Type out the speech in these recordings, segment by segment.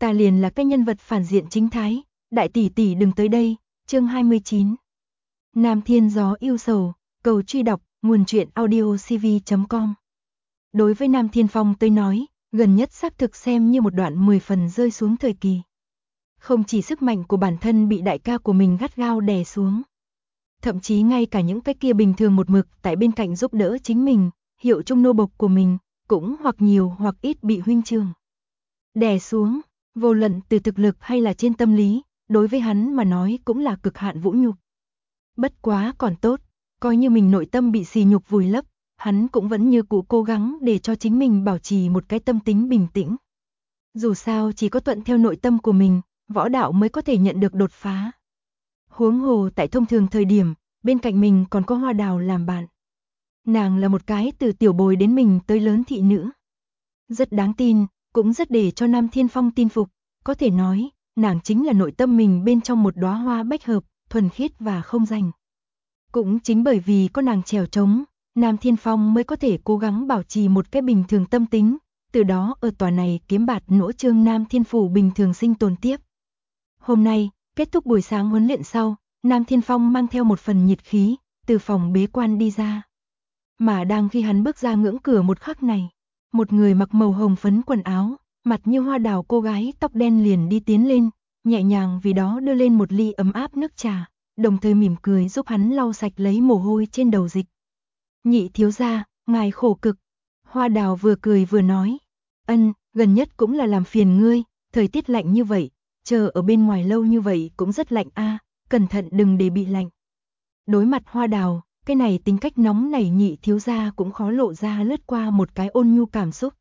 ta liền là cái nhân vật phản diện chính thái, đại tỷ tỷ đừng tới đây. Chương 29. Nam Thiên gió yêu sầu, cầu truy đọc, nguồn truyện audiocv.com. Đối với Nam Thiên Phong tới nói, gần nhất xác thực xem như một đoạn 10 phần rơi xuống thời kỳ. Không chỉ sức mạnh của bản thân bị đại ca của mình gắt gao đè xuống, thậm chí ngay cả những cái kia bình thường một mực tại bên cạnh giúp đỡ chính mình, hiệu chung nô bộc của mình, cũng hoặc nhiều hoặc ít bị huynh trưởng đè xuống, vô luận từ thực lực hay là trên tâm lý, đối với hắn mà nói cũng là cực hạn vũ nhục. Bất quá còn tốt, coi như mình nội tâm bị sỉ nhục vùi lấp, hắn cũng vẫn như cũ cố gắng để cho chính mình bảo trì một cái tâm tính bình tĩnh. Dù sao chỉ có thuận theo nội tâm của mình, võ đạo mới có thể nhận được đột phá. Huống hồ tại thông thường thời điểm, bên cạnh mình còn có Hoa Đào làm bạn. Nàng là một cái từ tiểu bồi đến mình tới lớn thị nữ. Rất đáng tin, cũng rất để cho Nam Thiên Phong tin phục, có thể nói, nàng chính là nội tâm mình bên trong một đóa hoa bách hợp, thuần khiết và không rành. Cũng chính bởi vì có nàng chèo trống, Nam Thiên Phong mới có thể cố gắng bảo trì một cái bình thường tâm tính, từ đó ở tòa này kiếm bạt nỗ trương Nam Thiên Phủ bình thường sinh tồn tiếp. Hôm nay, kết thúc buổi sáng huấn luyện sau, Nam Thiên Phong mang theo một phần nhiệt khí, từ phòng bế quan đi ra. Mà đang khi hắn bước ra ngưỡng cửa một khắc này, một người mặc màu hồng phấn quần áo, mặt như hoa đào cô gái tóc đen liền đi tiến lên, nhẹ nhàng vì đó đưa lên một ly ấm áp nước trà, đồng thời mỉm cười giúp hắn lau sạch lấy mồ hôi trên đầu dịch. Nhị thiếu gia, ngài khổ cực. Hoa đào vừa cười vừa nói, gần nhất cũng là làm phiền ngươi, thời tiết lạnh như vậy, chờ ở bên ngoài lâu như vậy cũng rất lạnh a, cẩn thận đừng để bị lạnh. Đối mặt Hoa Đào, cái này tính cách nóng nảy nhị thiếu gia cũng khó lộ ra lướt qua một cái ôn nhu cảm xúc.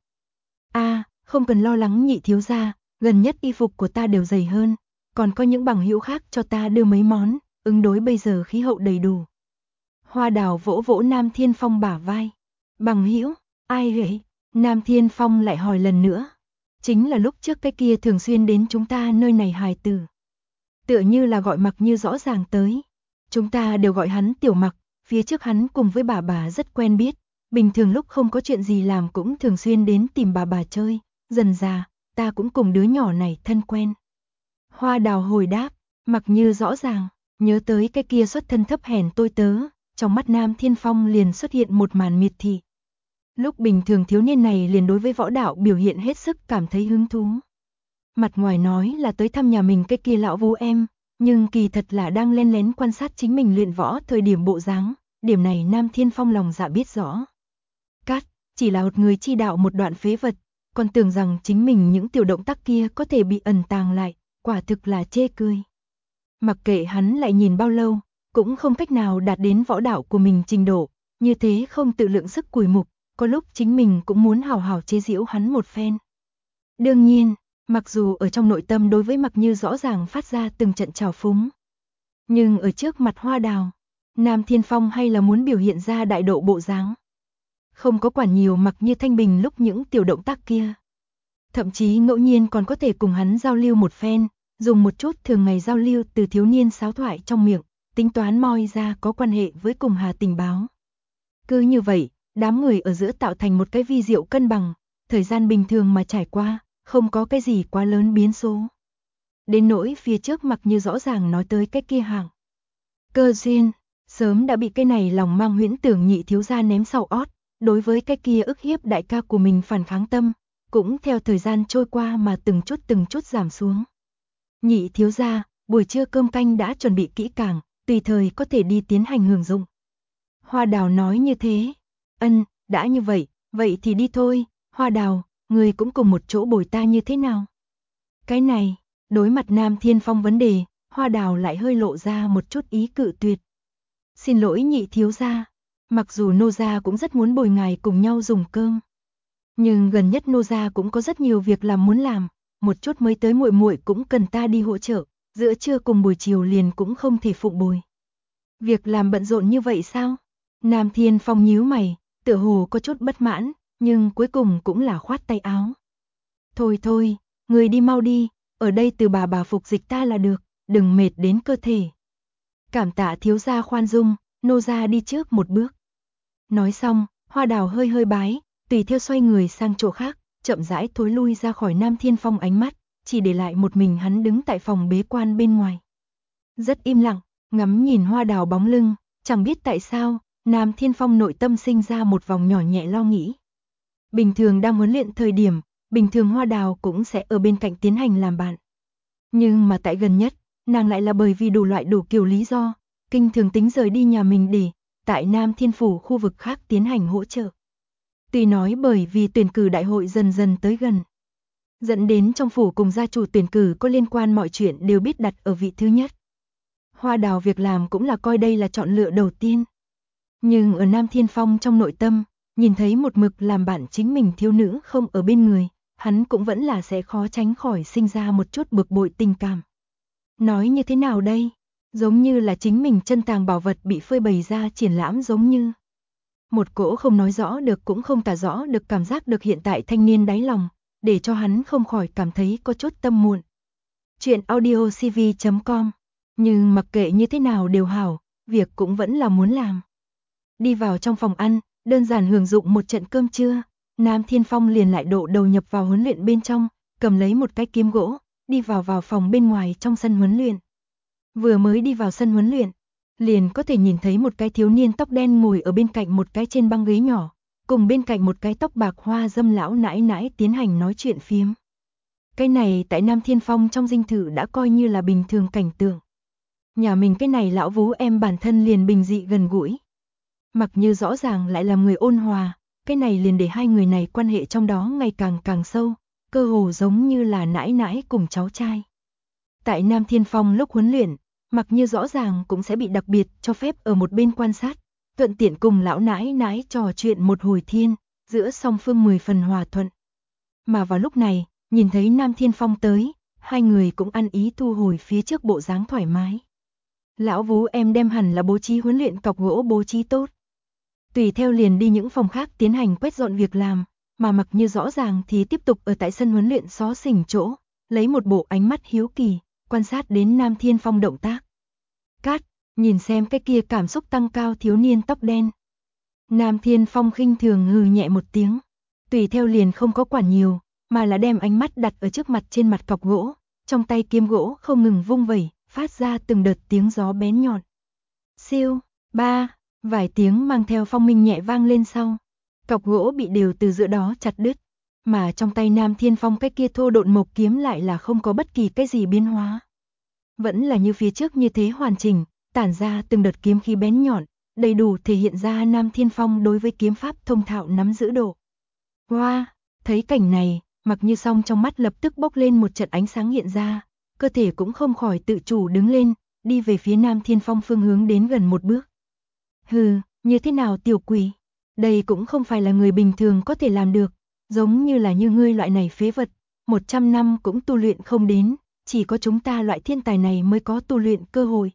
Không cần lo lắng nhị thiếu gia, gần nhất y phục của ta đều dày hơn, còn có những bằng hữu khác cho ta đưa mấy món, ứng đối bây giờ khí hậu đầy đủ. Hoa Đào vỗ vỗ Nam Thiên Phong bả vai. Bằng hữu, ai vậy? Nam Thiên Phong lại hỏi lần nữa. Chính là lúc trước cái kia thường xuyên đến chúng ta nơi này hài tử. Tựa như là gọi Mặc Như rõ ràng tới. Chúng ta đều gọi hắn Tiểu Mặc, phía trước hắn cùng với bà rất quen biết, bình thường lúc không có chuyện gì làm cũng thường xuyên đến tìm bà chơi, dần dà, ta cũng cùng đứa nhỏ này thân quen. Hoa Đào hồi đáp, Mặc Như rõ ràng, nhớ tới cái kia xuất thân thấp hèn tôi tớ, trong mắt Nam Thiên Phong liền xuất hiện một màn miệt thị. Lúc bình thường thiếu niên này liền đối với võ đạo biểu hiện hết sức cảm thấy hứng thú. Mặt ngoài nói là tới thăm nhà mình cái kia lão vú em, nhưng kỳ thật là đang len lén quan sát chính mình luyện võ thời điểm bộ dáng, điểm này Nam Thiên Phong lòng dạ biết rõ. Chỉ là một người chi đạo một đoạn phế vật, còn tưởng rằng chính mình những tiểu động tác kia có thể bị ẩn tàng lại, quả thực là chê cười. Mặc kệ hắn lại nhìn bao lâu, cũng không cách nào đạt đến võ đạo của mình trình độ, như thế không tự lượng sức cùi mục, có lúc chính mình cũng muốn hào hào chế giễu hắn một phen. Đương nhiên, mặc dù ở trong nội tâm đối với Mặc Như rõ ràng phát ra từng trận trào phúng, nhưng ở trước mặt Hoa Đào, Nam Thiên Phong hay là muốn biểu hiện ra đại độ bộ dáng. Không có quản nhiều Mặc Như thanh bình lúc những tiểu động tác kia. Thậm chí ngẫu nhiên còn có thể cùng hắn giao lưu một phen, dùng một chút thường ngày giao lưu từ thiếu niên sáo thoại trong miệng, tính toán moi ra có quan hệ với cùng Hà tình báo. Cứ như vậy, đám người ở giữa tạo thành một cái vi diệu cân bằng, thời gian bình thường mà trải qua, không có cái gì quá lớn biến số. Đến nỗi phía trước Mặc Như rõ ràng nói tới cái kia hàng cơ duyên, sớm đã bị cái này lòng mang huyễn tưởng nhị thiếu gia ném sau ót, đối với cái kia ức hiếp đại ca của mình phản kháng tâm, cũng theo thời gian trôi qua mà từng chút giảm xuống. Nhị thiếu gia, buổi trưa cơm canh đã chuẩn bị kỹ càng, tùy thời có thể đi tiến hành hưởng dụng. Hoa Đào nói như thế. Đã như vậy, vậy thì đi thôi. Hoa Đào, người cũng cùng một chỗ bồi ta như thế nào? Cái này, đối mặt Nam Thiên Phong vấn đề, Hoa Đào lại hơi lộ ra một chút ý cự tuyệt. Xin lỗi nhị thiếu gia, mặc dù nô gia cũng rất muốn bồi ngài cùng nhau dùng cơm, nhưng gần nhất nô gia cũng có rất nhiều việc làm muốn làm, một chút mới tới muội muội cũng cần ta đi hỗ trợ, giữa trưa cùng buổi chiều liền cũng không thể phụng bồi. Việc làm bận rộn như vậy sao? Nam Thiên Phong nhíu mày, tựa hồ có chút bất mãn, nhưng cuối cùng cũng là khoát tay áo. Thôi, người đi mau đi, ở đây từ bà phục dịch ta là được, đừng mệt đến cơ thể. Cảm tạ thiếu gia khoan dung, nô gia đi trước một bước. Nói xong, Hoa Đào hơi bái, tùy theo xoay người sang chỗ khác, chậm rãi thối lui ra khỏi Nam Thiên Phong ánh mắt, chỉ để lại một mình hắn đứng tại phòng bế quan bên ngoài. Rất im lặng, ngắm nhìn Hoa Đào bóng lưng, chẳng biết tại sao, Nam Thiên Phong nội tâm sinh ra một vòng nhỏ nhẹ lo nghĩ. Bình thường đang huấn luyện thời điểm, bình thường Hoa Đào cũng sẽ ở bên cạnh tiến hành làm bạn. Nhưng mà tại gần nhất, nàng lại là bởi vì đủ loại đủ kiểu lý do, kinh thường tính rời đi nhà mình để tại Nam Thiên Phủ khu vực khác tiến hành hỗ trợ. Tuy nói bởi vì tuyển cử đại hội dần dần tới gần, dẫn đến trong phủ cùng gia chủ tuyển cử có liên quan mọi chuyện đều biết đặt ở vị thứ nhất. Hoa Đào việc làm cũng là coi đây là chọn lựa đầu tiên. Nhưng ở Nam Thiên Phong trong nội tâm, nhìn thấy một mực làm bạn chính mình thiếu nữ không ở bên người, hắn cũng vẫn là sẽ khó tránh khỏi sinh ra một chút bực bội tình cảm. Nói như thế nào đây? Giống như là chính mình chân tàng bảo vật bị phơi bày ra triển lãm giống như. Một cỗ không nói rõ được cũng không tả rõ được cảm giác được hiện tại thanh niên đáy lòng, để cho hắn không khỏi cảm thấy có chút tâm muộn. Chuyện audiocv.com. Nhưng mặc kệ như thế nào đều hảo, việc cũng vẫn là muốn làm. Đi vào trong phòng ăn, đơn giản hưởng dụng một trận cơm trưa, Nam Thiên Phong liền lại độ đầu nhập vào huấn luyện bên trong, cầm lấy một cái kiếm gỗ, đi vào phòng bên ngoài trong sân huấn luyện. Vừa mới đi vào sân huấn luyện, liền có thể nhìn thấy một cái thiếu niên tóc đen ngồi ở bên cạnh một cái trên băng ghế nhỏ, cùng bên cạnh một cái tóc bạc hoa dâm lão nãi nãi tiến hành nói chuyện phiếm. Cái này tại Nam Thiên Phong trong dinh thự đã coi như là bình thường cảnh tượng. Nhà mình cái này lão Vú em bản thân liền bình dị gần gũi. Mặc như rõ ràng lại là người ôn hòa, cái này liền để hai người này quan hệ trong đó ngày càng sâu, cơ hồ giống như là nãi nãi cùng cháu trai. Tại Nam Thiên Phong lúc huấn luyện, Mặc như rõ ràng cũng sẽ bị đặc biệt cho phép ở một bên quan sát, thuận tiện cùng lão nãi nãi trò chuyện một hồi thiên, giữa song phương 10 phần hòa thuận. Mà vào lúc này, nhìn thấy Nam Thiên Phong tới, hai người cũng ăn ý thu hồi phía trước bộ dáng thoải mái. Lão Vú em đem hẳn là bố trí huấn luyện cọc gỗ bố trí tốt. Tùy theo liền đi những phòng khác tiến hành quét dọn việc làm, mà Mặc như rõ ràng thì tiếp tục ở tại sân huấn luyện xó xỉnh chỗ, lấy một bộ ánh mắt hiếu kỳ, quan sát đến Nam Thiên Phong động tác. Cát, nhìn xem cái kia cảm xúc tăng cao thiếu niên tóc đen. Nam Thiên Phong khinh thường hừ nhẹ một tiếng, tùy theo liền không có quản nhiều, mà là đem ánh mắt đặt ở trước mặt trên mặt cọc gỗ, trong tay kiếm gỗ không ngừng vung vẩy, phát ra từng đợt tiếng gió bén nhọn. Siêu, ba, vài tiếng mang theo phong minh nhẹ vang lên sau. Cọc gỗ bị đều từ giữa đó chặt đứt, mà trong tay Nam Thiên Phong cái kia thô độn mộc kiếm lại là không có bất kỳ cái gì biến hóa. Vẫn là như phía trước như thế hoàn chỉnh, tản ra từng đợt kiếm khí bén nhọn, đầy đủ thể hiện ra Nam Thiên Phong đối với kiếm pháp thông thạo nắm giữ độ. Wow, thấy cảnh này, Mặc như song trong mắt lập tức bốc lên một trận ánh sáng hiện ra, cơ thể cũng không khỏi tự chủ đứng lên, đi về phía Nam Thiên Phong phương hướng đến gần một bước. Hừ, như thế nào tiểu quỷ? Đây cũng không phải là người bình thường có thể làm được, giống như là như ngươi loại này phế vật, 100 năm cũng tu luyện không đến, chỉ có chúng ta loại thiên tài này mới có tu luyện cơ hội.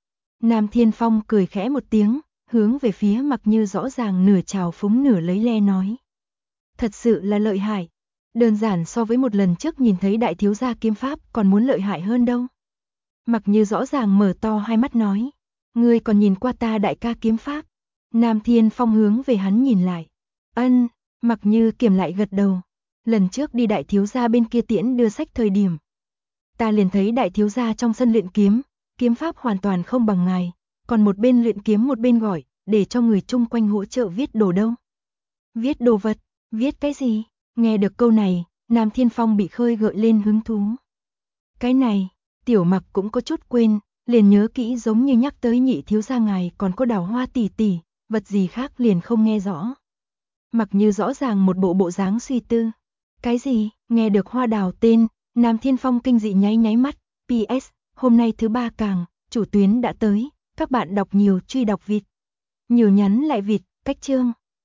Nam Thiên Phong cười khẽ một tiếng, hướng về phía Mặc như rõ ràng nửa trào phúng nửa lấy le nói. Thật sự là lợi hại, đơn giản so với một lần trước nhìn thấy đại thiếu gia kiếm pháp còn muốn lợi hại hơn đâu. Mặc như rõ ràng mở to hai mắt nói, ngươi còn nhìn qua ta đại ca kiếm pháp. Nam Thiên Phong hướng về hắn nhìn lại. Ân, Mặc như kiềm lại gật đầu. Lần trước đi đại thiếu gia bên kia tiễn đưa sách thời điểm, ta liền thấy đại thiếu gia trong sân luyện kiếm, kiếm pháp hoàn toàn không bằng ngài, còn một bên luyện kiếm một bên gọi, để cho người chung quanh hỗ trợ viết đồ đâu. Viết đồ vật, viết cái gì? Nghe được câu này, Nam Thiên Phong bị khơi gợi lên hứng thú. Cái này, Tiểu Mặc cũng có chút quên, liền nhớ kỹ giống như nhắc tới nhị thiếu gia ngài còn có Đào Hoa tỷ tỷ, vật gì khác liền không nghe rõ. Mặc như rõ ràng một bộ dáng suy tư. Cái gì? Nghe được Hoa Đào tên, Nam Thiên Phong kinh dị nháy mắt. PS, hôm nay thứ 3 càng, chủ tuyến đã tới, các bạn đọc nhiều truy đọc vịt. Nhiều nhắn lại vịt, cách chương.